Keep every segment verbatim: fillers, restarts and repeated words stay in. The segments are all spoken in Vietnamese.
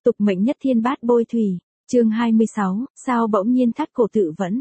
tục mệnh nhất thiên bát bôi thủy, chương hai mươi sáu, sao bỗng nhiên thắt cổ tự vẫn.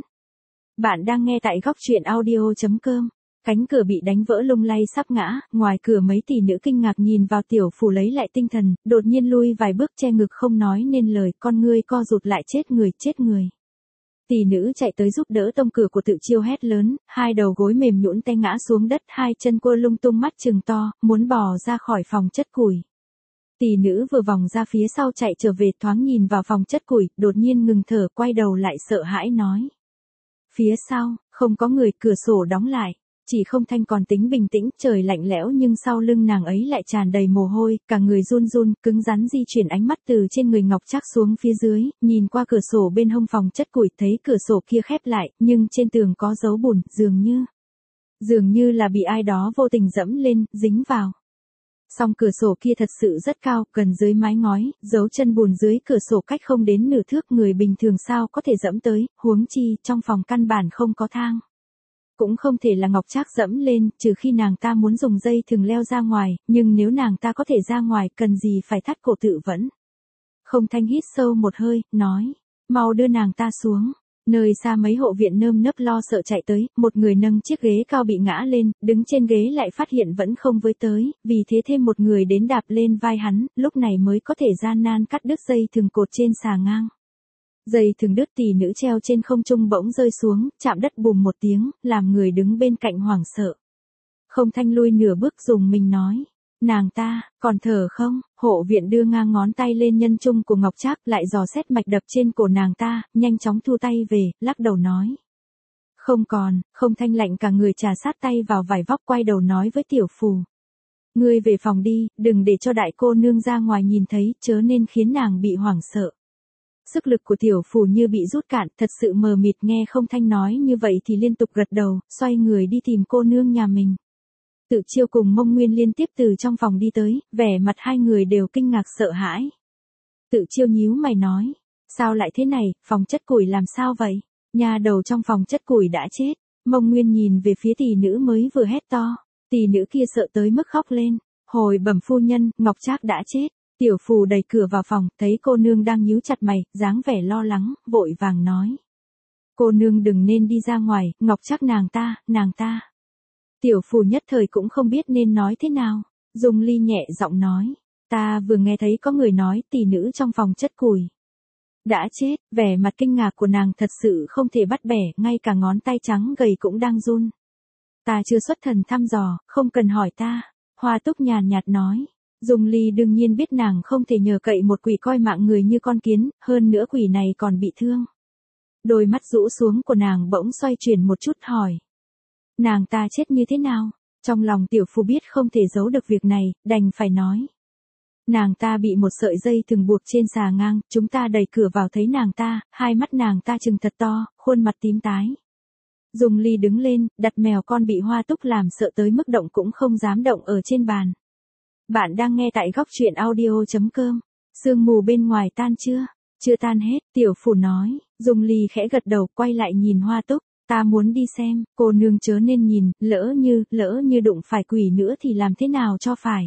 Bạn đang nghe tại góc truyện audio.com. Cánh cửa bị đánh vỡ lung lay sắp ngã, ngoài cửa mấy tỷ nữ kinh ngạc nhìn vào Tiểu Phù lấy lại tinh thần, đột nhiên lui vài bước che ngực không nói nên lời, con ngươi co rụt lại, chết người, chết người. Tỷ nữ chạy tới giúp đỡ tông cửa của Tự Chiêu hét lớn, hai đầu gối mềm nhũn té ngã xuống đất, hai chân quơ lung tung, mắt trừng to, muốn bò ra khỏi phòng chất củi. Tỷ nữ vừa vòng ra phía sau chạy trở về, thoáng nhìn vào phòng chất củi, đột nhiên ngừng thở, quay đầu lại sợ hãi nói. Phía sau, không có người, cửa sổ đóng lại. Chỉ Không Thanh còn tính bình tĩnh, trời lạnh lẽo nhưng sau lưng nàng ấy lại tràn đầy mồ hôi, cả người run run, cứng rắn di chuyển ánh mắt từ trên người Ngọc Trác xuống phía dưới, nhìn qua cửa sổ bên hông phòng chất củi, thấy cửa sổ kia khép lại, nhưng trên tường có dấu bùn, dường như, dường như là bị ai đó vô tình dẫm lên, dính vào. Song cửa sổ kia thật sự rất cao, gần dưới mái ngói, dấu chân bùn dưới cửa sổ cách không đến nửa thước, người bình thường sao có thể dẫm tới, huống chi trong phòng căn bản không có thang. Cũng không thể là Ngọc Trác dẫm lên, trừ khi nàng ta muốn dùng dây thừng leo ra ngoài, nhưng nếu nàng ta có thể ra ngoài, cần gì phải thắt cổ tự vẫn. Không Thanh hít sâu một hơi, nói, mau đưa nàng ta xuống. Nơi xa mấy hộ viện nơm nớp lo sợ chạy tới, một người nâng chiếc ghế cao bị ngã lên, đứng trên ghế lại phát hiện vẫn không với tới, vì thế thêm một người đến đạp lên vai hắn, lúc này mới có thể gian nan cắt đứt dây thừng cột trên xà ngang. Dây thừng đứt, tỷ nữ treo trên không trung bỗng rơi xuống, chạm đất bùm một tiếng, làm người đứng bên cạnh hoảng sợ. Không Thanh lui nửa bước dùng mình nói, nàng ta, còn thở không? Hộ viện đưa ngang ngón tay lên nhân trung của Ngọc Trác, lại dò xét mạch đập trên cổ nàng ta, nhanh chóng thu tay về, lắc đầu nói. Không còn. Không Thanh lạnh cả người, trà sát tay vào vải vóc, quay đầu nói với Tiểu Phù. Ngươi về phòng đi, đừng để cho đại cô nương ra ngoài nhìn thấy, chớ nên khiến nàng bị hoảng sợ. Sức lực của Tiểu Phù như bị rút cạn, thật sự mờ mịt, nghe Không Thanh nói như vậy thì liên tục gật đầu, xoay người đi tìm cô nương nhà mình. Tự Chiêu cùng Mông Nguyên liên tiếp từ trong phòng đi tới, vẻ mặt hai người đều kinh ngạc sợ hãi. Tự Chiêu nhíu mày nói, sao lại thế này, phòng chất củi làm sao vậy? Nhà đầu trong phòng chất củi đã chết. Mông Nguyên nhìn về phía tỷ nữ mới vừa hét to, tỷ nữ kia sợ tới mức khóc lên, hồi bẩm phu nhân, Ngọc Trác đã chết. Tiểu Phù đẩy cửa vào phòng, thấy cô nương đang nhíu chặt mày, dáng vẻ lo lắng, vội vàng nói. Cô nương đừng nên đi ra ngoài, Ngọc Trác nàng ta, nàng ta. Tiểu Phù nhất thời cũng không biết nên nói thế nào, Dung Ly nhẹ giọng nói. Ta vừa nghe thấy có người nói tỷ nữ trong phòng chất củi đã chết, vẻ mặt kinh ngạc của nàng thật sự không thể bắt bẻ, ngay cả ngón tay trắng gầy cũng đang run. Ta chưa xuất thần thăm dò, không cần hỏi ta, Hoa Túc nhàn nhạt nói. Dung Ly đương nhiên biết nàng không thể nhờ cậy một quỷ coi mạng người như con kiến, hơn nữa quỷ này còn bị thương. Đôi mắt rũ xuống của nàng bỗng xoay chuyển một chút, hỏi. Nàng ta chết như thế nào? Trong lòng Tiểu Phù biết không thể giấu được việc này, đành phải nói. Nàng ta bị một sợi dây thừng buộc trên xà ngang, chúng ta đẩy cửa vào thấy nàng ta, hai mắt nàng ta trừng thật to, khuôn mặt tím tái. Dung Ly đứng lên, đặt mèo con bị Hoa Túc làm sợ tới mức động cũng không dám động ở trên bàn. Bạn đang nghe tại góc truyện audio.com. Sương mù bên ngoài tan chưa? Chưa tan hết, Tiểu Phù nói. Dung Ly khẽ gật đầu, quay lại nhìn Hoa Túc. Ta muốn đi xem, cô nương chớ nên nhìn, lỡ như, lỡ như đụng phải quỷ nữa thì làm thế nào cho phải.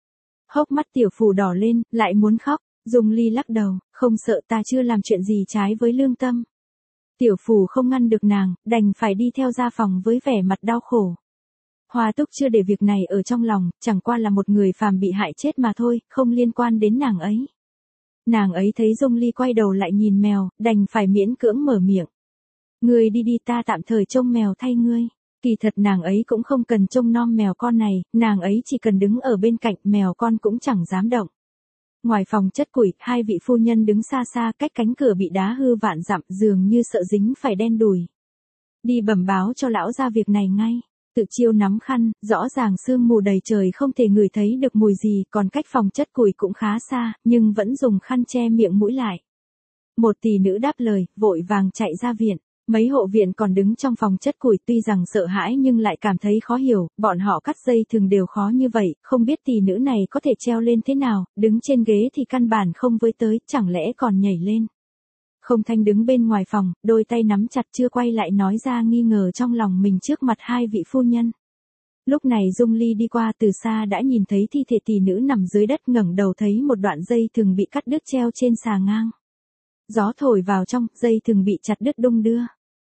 Hốc mắt Tiểu Phù đỏ lên, lại muốn khóc. Dung Ly lắc đầu, không sợ, ta chưa làm chuyện gì trái với lương tâm. Tiểu Phù không ngăn được nàng, đành phải đi theo ra phòng với vẻ mặt đau khổ. Hoa Túc chưa để việc này ở trong lòng, chẳng qua là một người phàm bị hại chết mà thôi, không liên quan đến nàng ấy. Nàng ấy thấy Dung Ly quay đầu lại nhìn mèo, đành phải miễn cưỡng mở miệng. Ngươi đi đi, ta tạm thời trông mèo thay ngươi. Kỳ thật nàng ấy cũng không cần trông nom mèo con này, nàng ấy chỉ cần đứng ở bên cạnh, mèo con cũng chẳng dám động. Ngoài phòng chất củi, hai vị phu nhân đứng xa xa, cách cánh cửa bị đá hư vạn dặm, dường như sợ dính phải đen đùi. Đi bẩm báo cho lão gia việc này ngay. Tự Chiêu nắm khăn, rõ ràng sương mù đầy trời không thể ngửi thấy được mùi gì, còn cách phòng chất củi cũng khá xa, nhưng vẫn dùng khăn che miệng mũi lại. Một tỷ nữ đáp lời, vội vàng chạy ra viện. Mấy hộ viện còn đứng trong phòng chất củi tuy rằng sợ hãi nhưng lại cảm thấy khó hiểu, bọn họ cắt dây thường đều khó như vậy, không biết tỷ nữ này có thể treo lên thế nào, đứng trên ghế thì căn bản không với tới, chẳng lẽ còn nhảy lên. Không Thanh đứng bên ngoài phòng, đôi tay nắm chặt chưa quay lại nói ra nghi ngờ trong lòng mình trước mặt hai vị phu nhân. Lúc này Dung Ly đi qua từ xa đã nhìn thấy thi thể tỷ nữ nằm dưới đất, ngẩng đầu thấy một đoạn dây thừng bị cắt đứt treo trên xà ngang. Gió thổi vào trong, dây thừng bị chặt đứt đung đưa.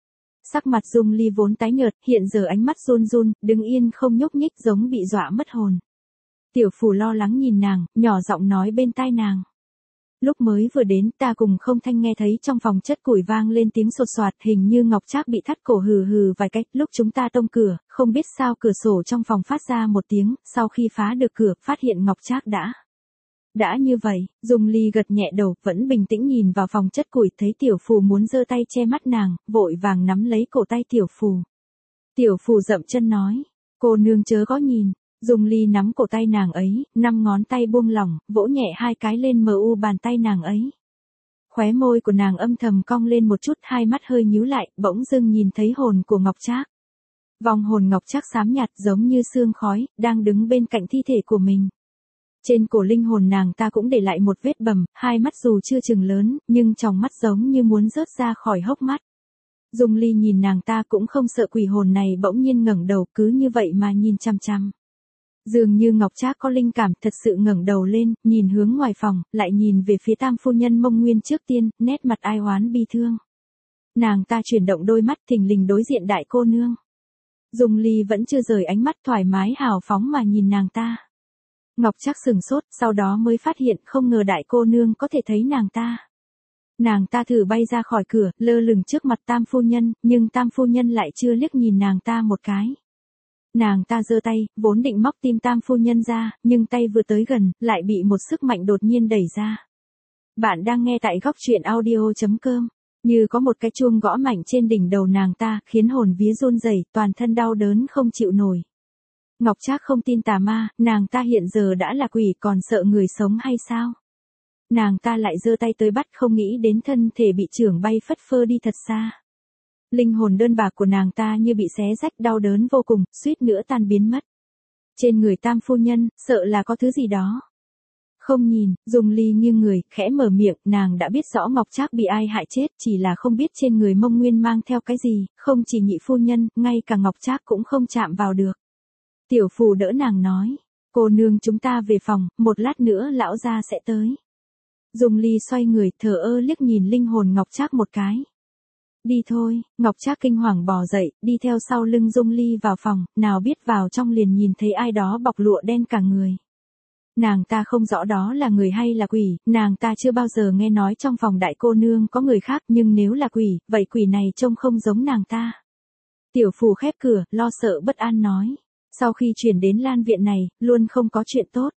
Sắc mặt Dung Ly vốn tái nhợt, hiện giờ ánh mắt run run, đứng yên không nhúc nhích giống bị dọa mất hồn. Tiểu Phù lo lắng nhìn nàng, nhỏ giọng nói bên tai nàng. Lúc mới vừa đến, ta cùng không thanh nghe thấy trong phòng chất củi vang lên tiếng sột soạt, hình như Ngọc Trác bị thắt cổ hừ hừ vài cách. Lúc chúng ta tông cửa, không biết sao cửa sổ trong phòng phát ra một tiếng, sau khi phá được cửa, phát hiện Ngọc Trác đã. Đã như vậy, Dung Ly gật nhẹ đầu, vẫn bình tĩnh nhìn vào phòng chất củi, thấy Tiểu Phù muốn giơ tay che mắt nàng, vội vàng nắm lấy cổ tay Tiểu Phù. Tiểu Phù dậm chân nói, cô nương chớ có nhìn. Dung Ly nắm cổ tay nàng ấy, năm ngón tay buông lỏng, vỗ nhẹ hai cái lên mờ u bàn tay nàng ấy. Khóe môi của nàng âm thầm cong lên một chút, hai mắt hơi nhíu lại, bỗng dưng nhìn thấy hồn của Ngọc Trác. Vòng hồn Ngọc Trác xám nhạt giống như sương khói, đang đứng bên cạnh thi thể của mình. Trên cổ linh hồn nàng ta cũng để lại một vết bầm, hai mắt dù chưa chừng lớn, nhưng tròng mắt giống như muốn rớt ra khỏi hốc mắt. Dung Ly nhìn nàng ta cũng không sợ quỷ hồn này bỗng nhiên ngẩng đầu, cứ như vậy mà nhìn chăm chăm. Dường như Ngọc Trác có linh cảm, thật sự ngẩng đầu lên, nhìn hướng ngoài phòng, lại nhìn về phía Tam phu nhân Mông Nguyên trước tiên, nét mặt ai oán bi thương. Nàng ta chuyển động đôi mắt, thình lình đối diện đại cô nương. Dung Ly vẫn chưa rời ánh mắt thoải mái hào phóng mà nhìn nàng ta. Ngọc Trác sừng sốt, sau đó mới phát hiện không ngờ đại cô nương có thể thấy nàng ta. Nàng ta thử bay ra khỏi cửa, lơ lửng trước mặt Tam phu nhân, nhưng Tam phu nhân lại chưa liếc nhìn nàng ta một cái. Nàng ta giơ tay, vốn định móc tim Tam phu nhân ra, nhưng tay vừa tới gần, lại bị một sức mạnh đột nhiên đẩy ra. Bạn đang nghe tại góc truyện audio chấm com. Như có một cái chuông gõ mạnh trên đỉnh đầu nàng ta, khiến hồn vía run rẩy, toàn thân đau đớn không chịu nổi. Ngọc Trác không tin tà ma, nàng ta hiện giờ đã là quỷ còn sợ người sống hay sao? Nàng ta lại giơ tay tới bắt, không nghĩ đến thân thể bị chưởng bay phất phơ đi thật xa. Linh hồn đơn bạc của nàng ta như bị xé rách, đau đớn vô cùng, suýt nữa tan biến mất. Trên người Tam phu nhân, sợ là có thứ gì đó. Không nhìn, Dung Ly nghiêng người, khẽ mở miệng, nàng đã biết rõ Ngọc Trác bị ai hại chết, chỉ là không biết trên người Mông Nguyên mang theo cái gì, không chỉ nhị phu nhân, ngay cả Ngọc Trác cũng không chạm vào được. Tiểu Phù đỡ nàng nói, cô nương chúng ta về phòng, một lát nữa lão gia sẽ tới. Dung Ly xoay người, thờ ơ liếc nhìn linh hồn Ngọc Trác một cái. Đi thôi, Ngọc Trác kinh hoàng bò dậy, đi theo sau lưng Dung Ly vào phòng, nào biết vào trong liền nhìn thấy ai đó bọc lụa đen cả người. Nàng ta không rõ đó là người hay là quỷ, nàng ta chưa bao giờ nghe nói trong phòng đại cô nương có người khác, nhưng nếu là quỷ, vậy quỷ này trông không giống nàng ta. Tiểu Phù khép cửa, lo sợ bất an nói, sau khi chuyển đến Lan viện này, luôn không có chuyện tốt.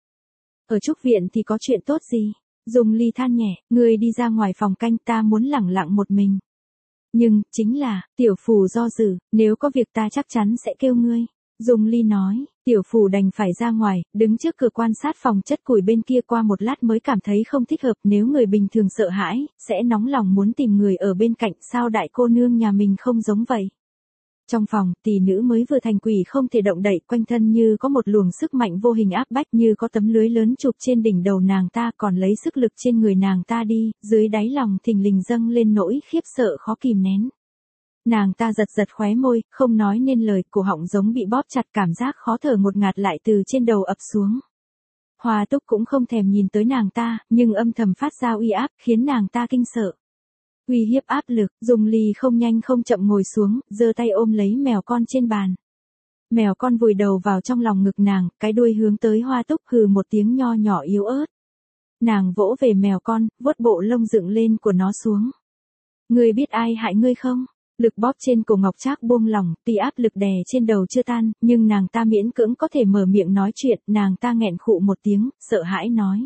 Ở Trúc viện thì có chuyện tốt gì? Dung Ly than nhẹ, người đi ra ngoài phòng canh, ta muốn lẳng lặng một mình. Nhưng, chính là, Tiểu Phù do dự, nếu có việc ta chắc chắn sẽ kêu ngươi. Dung Ly nói, Tiểu Phù đành phải ra ngoài, đứng trước cửa quan sát phòng chất củi bên kia, qua một lát mới cảm thấy không thích hợp, nếu người bình thường sợ hãi, sẽ nóng lòng muốn tìm người ở bên cạnh, sao đại cô nương nhà mình không giống vậy. Trong phòng, tỷ nữ mới vừa thành quỷ không thể động đậy, quanh thân như có một luồng sức mạnh vô hình áp bách, như có tấm lưới lớn chụp trên đỉnh đầu nàng ta, còn lấy sức lực trên người nàng ta đi, dưới đáy lòng thình lình dâng lên nỗi khiếp sợ khó kìm nén. Nàng ta giật giật khóe môi, không nói nên lời, cổ họng giống bị bóp chặt, cảm giác khó thở ngột ngạt lại từ trên đầu ập xuống. Hoa Túc cũng không thèm nhìn tới nàng ta, nhưng âm thầm phát ra uy áp, khiến nàng ta kinh sợ. Uy hiếp áp lực, Dung Ly không nhanh không chậm ngồi xuống, giơ tay ôm lấy mèo con trên bàn. Mèo con vùi đầu vào trong lòng ngực nàng, cái đuôi hướng tới Hoa Túc, hừ một tiếng nho nhỏ yếu ớt. Nàng vỗ về mèo con, vuốt bộ lông dựng lên của nó xuống. Ngươi biết ai hại ngươi không? Lực bóp trên cổ Ngọc Trác buông lỏng, tuy áp lực đè trên đầu chưa tan, nhưng nàng ta miễn cưỡng có thể mở miệng nói chuyện, nàng ta nghẹn khụ một tiếng, sợ hãi nói.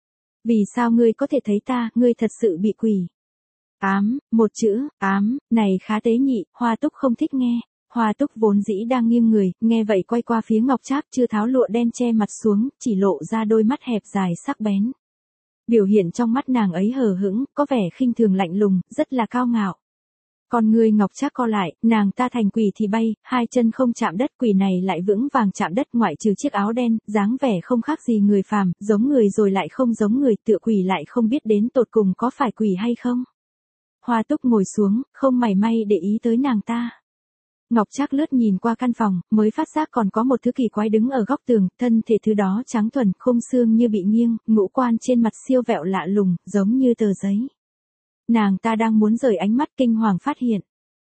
Vì sao ngươi có thể thấy ta, ngươi thật sự bị quỷ. Ám, một chữ, ám, này khá tế nhị, Hoa Túc không thích nghe. Hoa Túc vốn dĩ đang nghiêng người, nghe vậy quay qua phía Ngọc Trác, chưa tháo lụa đen che mặt xuống, chỉ lộ ra đôi mắt hẹp dài sắc bén. Biểu hiện trong mắt nàng ấy hờ hững, có vẻ khinh thường lạnh lùng, rất là cao ngạo. Còn người Ngọc Trác co lại, nàng ta thành quỷ thì bay, hai chân không chạm đất, quỷ này lại vững vàng chạm đất, ngoại trừ chiếc áo đen, dáng vẻ không khác gì người phàm, giống người rồi lại không giống người, tựa quỷ lại không biết đến tột cùng có phải quỷ hay không. Hoa Túc ngồi xuống, không mảy may để ý tới nàng ta. Ngọc Trác lướt nhìn qua căn phòng, mới phát giác còn có một thứ kỳ quái đứng ở góc tường, thân thể thứ đó trắng thuần, khung xương như bị nghiêng, ngũ quan trên mặt siêu vẹo lạ lùng, giống như tờ giấy. Nàng ta đang muốn rời ánh mắt kinh hoàng phát hiện.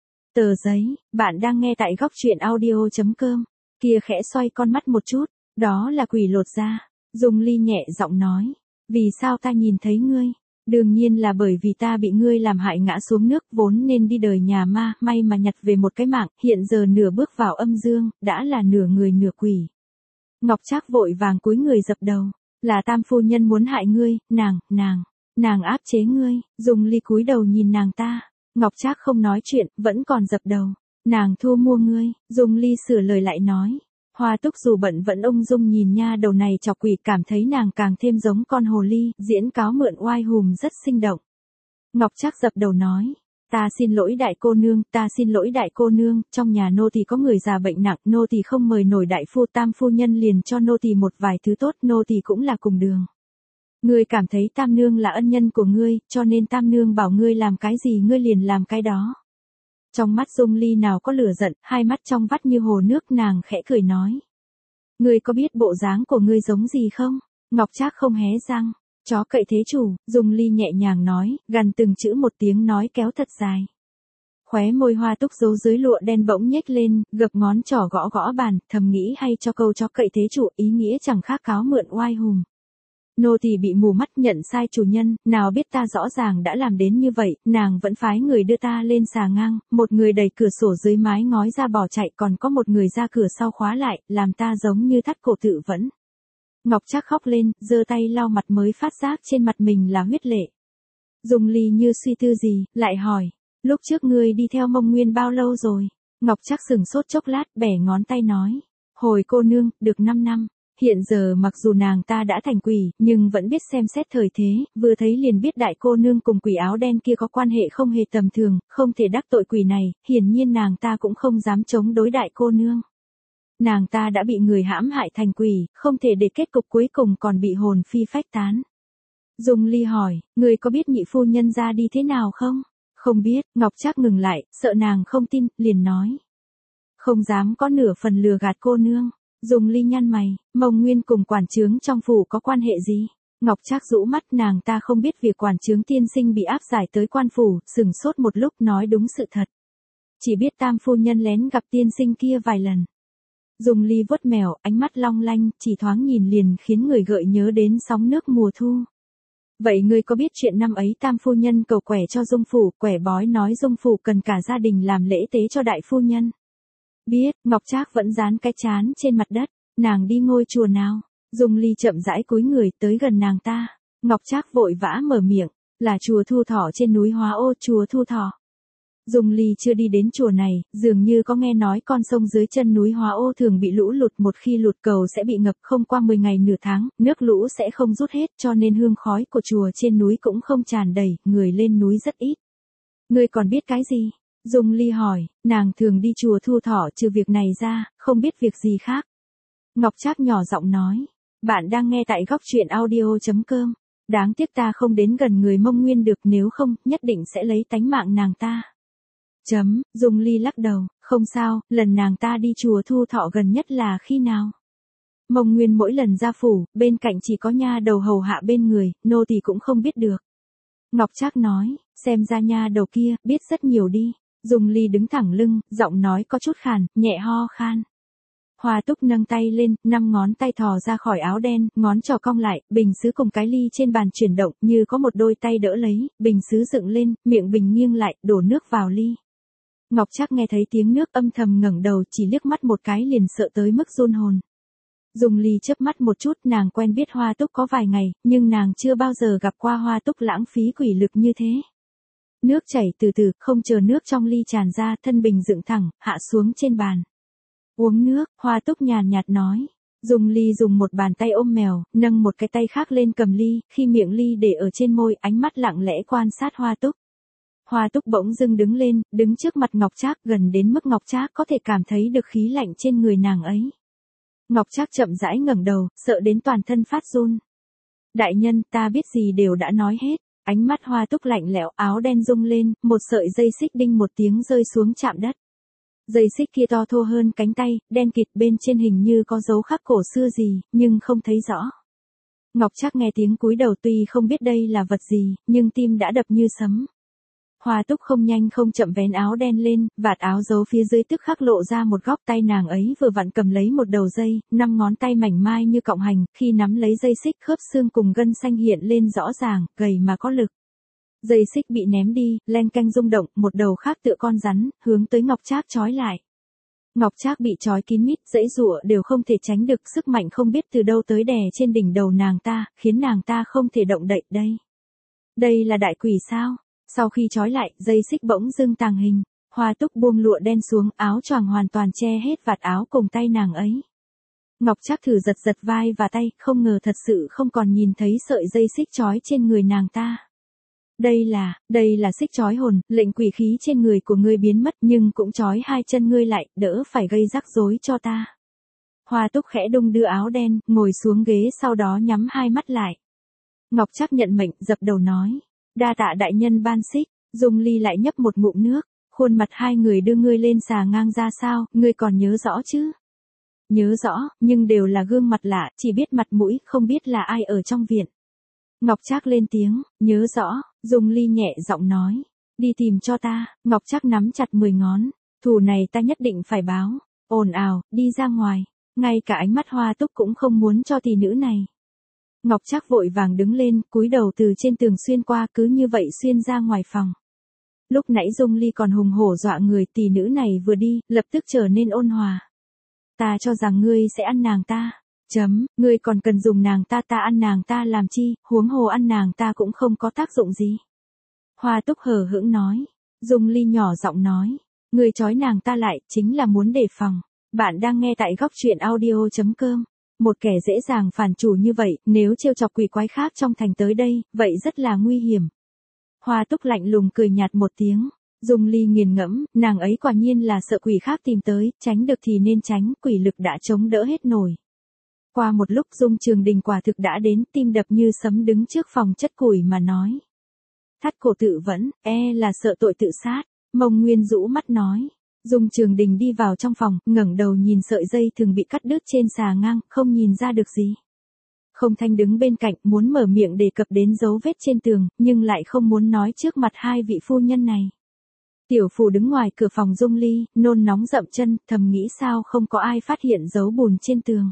Tờ giấy, bạn đang nghe tại góc truyện audio.com. Kia khẽ xoay con mắt một chút, đó là quỷ lột da. Dung Ly nhẹ giọng nói, vì sao ta nhìn thấy ngươi? Đương nhiên là bởi vì ta bị ngươi làm hại ngã xuống nước, vốn nên đi đời nhà ma, may mà nhặt về một cái mạng, hiện giờ nửa bước vào âm dương, đã là nửa người nửa quỷ. Ngọc Trác vội vàng cúi người dập đầu, là Tam phu nhân muốn hại ngươi, nàng, nàng, nàng áp chế ngươi. Dung Ly cúi đầu nhìn nàng ta, Ngọc Trác không nói chuyện, vẫn còn dập đầu, nàng thu mua ngươi. Dung Ly sửa lời lại nói. Hoa Túc dù bận vẫn ung dung nhìn nha đầu này chọc quỷ, cảm thấy nàng càng thêm giống con hồ ly, diễn cáo mượn oai hùm rất sinh động. Ngọc Trác dập đầu nói, ta xin lỗi đại cô nương, ta xin lỗi đại cô nương, trong nhà nô tỳ có người già bệnh nặng, nô tỳ không mời nổi đại phu, Tam phu nhân liền cho nô tỳ một vài thứ tốt, nô tỳ cũng là cùng đường. Ngươi cảm thấy Tam nương là ân nhân của ngươi, cho nên Tam nương bảo ngươi làm cái gì ngươi liền làm cái đó. Trong mắt Dung Ly nào có lửa giận, hai mắt trong vắt như hồ nước, nàng khẽ cười nói. Ngươi có biết bộ dáng của ngươi giống gì không? Ngọc Trác không hé răng. Chó cậy thế chủ, Dung Ly nhẹ nhàng nói, gần từng chữ một tiếng nói kéo thật dài. Khóe môi Hoa Túc giấu dưới lụa đen bỗng nhếch lên, gập ngón trỏ gõ gõ bàn, thầm nghĩ hay cho câu chó cậy thế chủ, ý nghĩa chẳng khác cáo mượn oai hùm. Nô tỳ bị mù mắt, nhận sai chủ nhân, nào biết ta rõ ràng đã làm đến như vậy, nàng vẫn phái người đưa ta lên xà ngang, một người đẩy cửa sổ dưới mái ngói ra bỏ chạy, còn có một người ra cửa sau khóa lại, làm ta giống như thắt cổ tự vẫn. Ngọc Trác khóc lên, giơ tay lau mặt mới phát giác trên mặt mình là huyết lệ. Dung Ly như suy tư gì, lại hỏi, lúc trước ngươi đi theo Mông Nguyên bao lâu rồi? Ngọc Trác sừng sốt chốc lát, bẻ ngón tay nói, hồi cô nương, được năm năm. Hiện giờ mặc dù nàng ta đã thành quỷ, nhưng vẫn biết xem xét thời thế, vừa thấy liền biết đại cô nương cùng quỷ áo đen kia có quan hệ không hề tầm thường, không thể đắc tội quỷ này, hiển nhiên nàng ta cũng không dám chống đối đại cô nương. Nàng ta đã bị người hãm hại thành quỷ, không thể để kết cục cuối cùng còn bị hồn phi phách tán. Dung Ly hỏi, người có biết nhị phu nhân ra đi thế nào không? Không biết. Ngọc Trác ngừng lại, sợ nàng không tin, liền nói. Không dám có nửa phần lừa gạt cô nương. Dung Ly nhăn mày, Mông Nguyên cùng quản trướng trong phủ có quan hệ gì? Ngọc Trác rũ mắt, nàng ta không biết việc quản trướng tiên sinh bị áp giải tới quan phủ, sừng sốt một lúc nói đúng sự thật. Chỉ biết Tam phu nhân lén gặp tiên sinh kia vài lần. Dung Ly vuốt mèo, ánh mắt long lanh, chỉ thoáng nhìn liền khiến người gợi nhớ đến sóng nước mùa thu. Vậy ngươi có biết chuyện năm ấy Tam phu nhân cầu quẻ cho Dung phủ, quẻ bói nói Dung phủ cần cả gia đình làm lễ tế cho đại phu nhân? Biết. Ngọc Trác vẫn dán cái trán trên mặt đất, nàng đi ngôi chùa nào? Dung Ly chậm rãi cúi người tới gần nàng ta. Ngọc Trác vội vã mở miệng, là chùa Thu Thọ trên núi Hóa Ô, chùa Thu Thọ. Dung Ly chưa đi đến chùa này, dường như có nghe nói con sông dưới chân núi Hóa Ô thường bị lũ lụt, một khi lụt cầu sẽ bị ngập, không qua mười ngày nửa tháng, nước lũ sẽ không rút hết, cho nên hương khói của chùa trên núi cũng không tràn đầy, người lên núi rất ít. Ngươi còn biết cái gì? Dung Ly hỏi, nàng thường đi chùa Thu Thọ, trừ việc này ra, không biết việc gì khác. Ngọc Trác nhỏ giọng nói, bạn đang nghe tại góc truyện audio.com. Đáng tiếc ta không đến gần người Mông Nguyên được, nếu không, nhất định sẽ lấy tánh mạng nàng ta. Chấm, Dung Ly lắc đầu, không sao, lần nàng ta đi chùa Thu Thọ gần nhất là khi nào? Mông Nguyên mỗi lần ra phủ, bên cạnh chỉ có nha đầu hầu hạ bên người, nô tỳ cũng không biết được. Ngọc Trác nói, xem ra nha đầu kia, biết rất nhiều đi. Dung Ly đứng thẳng lưng, giọng nói có chút khàn, nhẹ ho khan. Hoa Túc nâng tay lên, năm ngón tay thò ra khỏi áo đen, ngón trỏ cong lại, bình sứ cùng cái ly trên bàn chuyển động, như có một đôi tay đỡ lấy, bình sứ dựng lên, miệng bình nghiêng lại, đổ nước vào ly. Ngọc Trác nghe thấy tiếng nước, âm thầm ngẩng đầu, chỉ liếc mắt một cái liền sợ tới mức run hồn. Dung Ly chớp mắt một chút, nàng quen biết Hoa Túc có vài ngày, nhưng nàng chưa bao giờ gặp qua Hoa Túc lãng phí quỷ lực như thế. Nước chảy từ từ, không chờ nước trong ly tràn ra, thân bình dựng thẳng, hạ xuống trên bàn. Uống nước, Hoa Túc nhàn nhạt nói. Dung Ly dùng một bàn tay ôm mèo, nâng một cái tay khác lên cầm ly, khi miệng ly để ở trên môi, ánh mắt lặng lẽ quan sát Hoa Túc. Hoa Túc bỗng dưng đứng lên, đứng trước mặt Ngọc Trác, gần đến mức Ngọc Trác có thể cảm thấy được khí lạnh trên người nàng ấy. Ngọc Trác chậm rãi ngẩng đầu, sợ đến toàn thân phát run. Đại nhân, ta biết gì đều đã nói hết. Ánh mắt Hoa Túc lạnh lẽo, áo đen rung lên, một sợi dây xích đinh một tiếng rơi xuống chạm đất. Dây xích kia to thô hơn cánh tay, đen kịt, bên trên hình như có dấu khắc cổ xưa gì, nhưng không thấy rõ. Ngọc Trác nghe tiếng cúi đầu, tuy không biết đây là vật gì, nhưng tim đã đập như sấm. Hoa Túc không nhanh không chậm vén áo đen lên, vạt áo giấu phía dưới tức khắc lộ ra một góc tay, nàng ấy vừa vặn cầm lấy một đầu dây, năm ngón tay mảnh mai như cọng hành, khi nắm lấy dây xích khớp xương cùng gân xanh hiện lên rõ ràng, gầy mà có lực. Dây xích bị ném đi, len canh rung động, một đầu khác tựa con rắn, hướng tới Ngọc Trác trói lại. Ngọc Trác bị trói kín mít, giãy giụa đều không thể tránh được, sức mạnh không biết từ đâu tới đè trên đỉnh đầu nàng ta, khiến nàng ta không thể động đậy. Đây, đây là đại quỷ sao? Sau khi trói lại, dây xích bỗng dưng tàng hình, Hoa Túc buông lụa đen xuống, áo choàng hoàn toàn che hết vạt áo cùng tay nàng ấy. Ngọc Trác thử giật giật vai và tay, không ngờ thật sự không còn nhìn thấy sợi dây xích trói trên người nàng ta. Đây là, đây là xích trói hồn, lệnh quỷ khí trên người của ngươi biến mất, nhưng cũng trói hai chân ngươi lại, đỡ phải gây rắc rối cho ta. Hoa Túc khẽ đung đưa áo đen, ngồi xuống ghế, sau đó nhắm hai mắt lại. Ngọc Trác nhận mệnh, dập đầu nói, đa tạ đại nhân ban xích. Dung Ly lại nhấp một ngụm nước, khuôn mặt hai người đưa ngươi lên xà ngang ra sao, ngươi còn nhớ rõ chứ? Nhớ rõ, nhưng đều là gương mặt lạ, chỉ biết mặt mũi, không biết là ai ở trong viện. Ngọc Trác lên tiếng, nhớ rõ. Dung Ly nhẹ giọng nói, đi tìm cho ta. Ngọc Trác nắm chặt mười ngón, thù này ta nhất định phải báo. Ồn ào, đi ra ngoài. Ngay cả ánh mắt Hoa Túc cũng không muốn cho tỷ nữ này. Ngọc Trác vội vàng đứng lên, cúi đầu từ trên tường xuyên qua, cứ như vậy xuyên ra ngoài phòng. Lúc nãy Dung Ly còn hùng hổ dọa người, tỷ nữ này vừa đi, lập tức trở nên ôn hòa. Ta cho rằng ngươi sẽ ăn nàng ta. Chấm, ngươi còn cần dùng nàng ta, ta ăn nàng ta làm chi, huống hồ ăn nàng ta cũng không có tác dụng gì. Hoa Túc hờ hững nói. Dung Ly nhỏ giọng nói, ngươi trói nàng ta lại, chính là muốn đề phòng. Bạn đang nghe tại góc truyện audio chấm com. Một kẻ dễ dàng phản chủ như vậy, nếu trêu chọc quỷ quái khác trong thành tới đây, vậy rất là nguy hiểm. Hoa Túc lạnh lùng cười nhạt một tiếng. Dung Ly nghiền ngẫm, nàng ấy quả nhiên là sợ quỷ khác tìm tới, tránh được thì nên tránh, quỷ lực đã chống đỡ hết nổi. Qua một lúc Dung Trường Đình quả thực đã đến, tim đập như sấm, đứng trước phòng chất củi mà nói. Thắt cổ tự vẫn, e là sợ tội tự sát. Mông Nguyên rũ mắt nói. Dung Trường Đình đi vào trong phòng, ngẩng đầu nhìn sợi dây thường bị cắt đứt trên xà ngang, không nhìn ra được gì. Không Thanh đứng bên cạnh, muốn mở miệng đề cập đến dấu vết trên tường, nhưng lại không muốn nói trước mặt hai vị phu nhân này. Tiểu Phù đứng ngoài cửa phòng Dung Ly, nôn nóng dậm chân, thầm nghĩ sao không có ai phát hiện dấu bùn trên tường.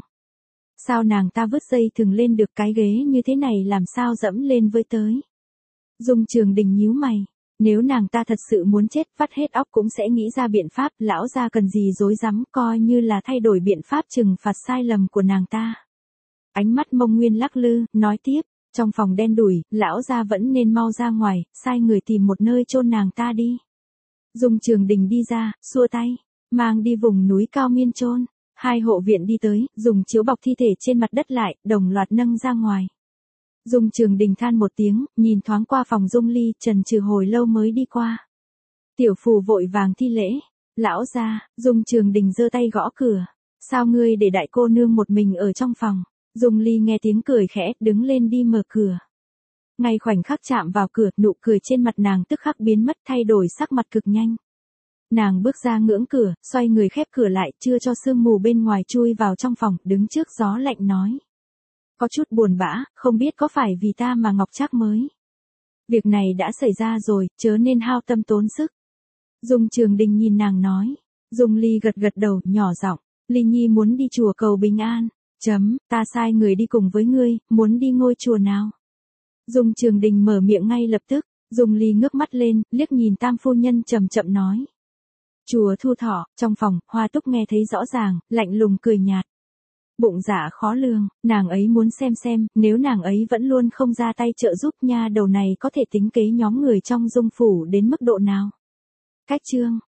Sao nàng ta vứt dây thừng lên được, cái ghế như thế này làm sao dẫm lên với tới. Dung Trường Đình nhíu mày. Nếu nàng ta thật sự muốn chết, vắt hết óc cũng sẽ nghĩ ra biện pháp, lão gia cần gì rối rắm, coi như là thay đổi biện pháp trừng phạt sai lầm của nàng ta. Ánh mắt Mông Nguyên lắc lư, nói tiếp, trong phòng đen đủi, lão gia vẫn nên mau ra ngoài, sai người tìm một nơi chôn nàng ta đi. Dung Trường Đình đi ra, xua tay, mang đi vùng núi cao miên chôn. Hai hộ viện đi tới, dùng chiếu bọc thi thể trên mặt đất lại, đồng loạt nâng ra ngoài. Dung Trường Đình than một tiếng, nhìn thoáng qua phòng Dung Ly, chần chừ hồi lâu mới đi qua. Tiểu Phù vội vàng thi lễ. Lão gia. Dung Trường Đình giơ tay gõ cửa. Sao ngươi để đại cô nương một mình ở trong phòng? Dung Ly nghe tiếng cười khẽ, đứng lên đi mở cửa. Ngay khoảnh khắc chạm vào cửa, nụ cười trên mặt nàng tức khắc biến mất, thay đổi sắc mặt cực nhanh. Nàng bước ra ngưỡng cửa, xoay người khép cửa lại, chưa cho sương mù bên ngoài chui vào trong phòng, đứng trước gió lạnh nói. Có chút buồn bã, không biết có phải vì ta mà Ngọc Trác mới. Việc này đã xảy ra rồi, chớ nên hao tâm tốn sức. Dung Trường Đình nhìn nàng nói. Dung Ly gật gật đầu, nhỏ giọng, Ly Nhi muốn đi chùa cầu bình an. Chấm, ta sai người đi cùng với ngươi, muốn đi ngôi chùa nào? Dung Trường Đình mở miệng ngay lập tức. Dung Ly ngước mắt lên, liếc nhìn Tam phu nhân chậm chậm nói. Chùa Thu Thọ. Trong phòng, Hoa Túc nghe thấy rõ ràng, lạnh lùng cười nhạt. Bụng dạ khó lường, nàng ấy muốn xem xem, nếu nàng ấy vẫn luôn không ra tay trợ giúp, nha đầu này có thể tính kế nhóm người trong Dung phủ đến mức độ nào. Cách chương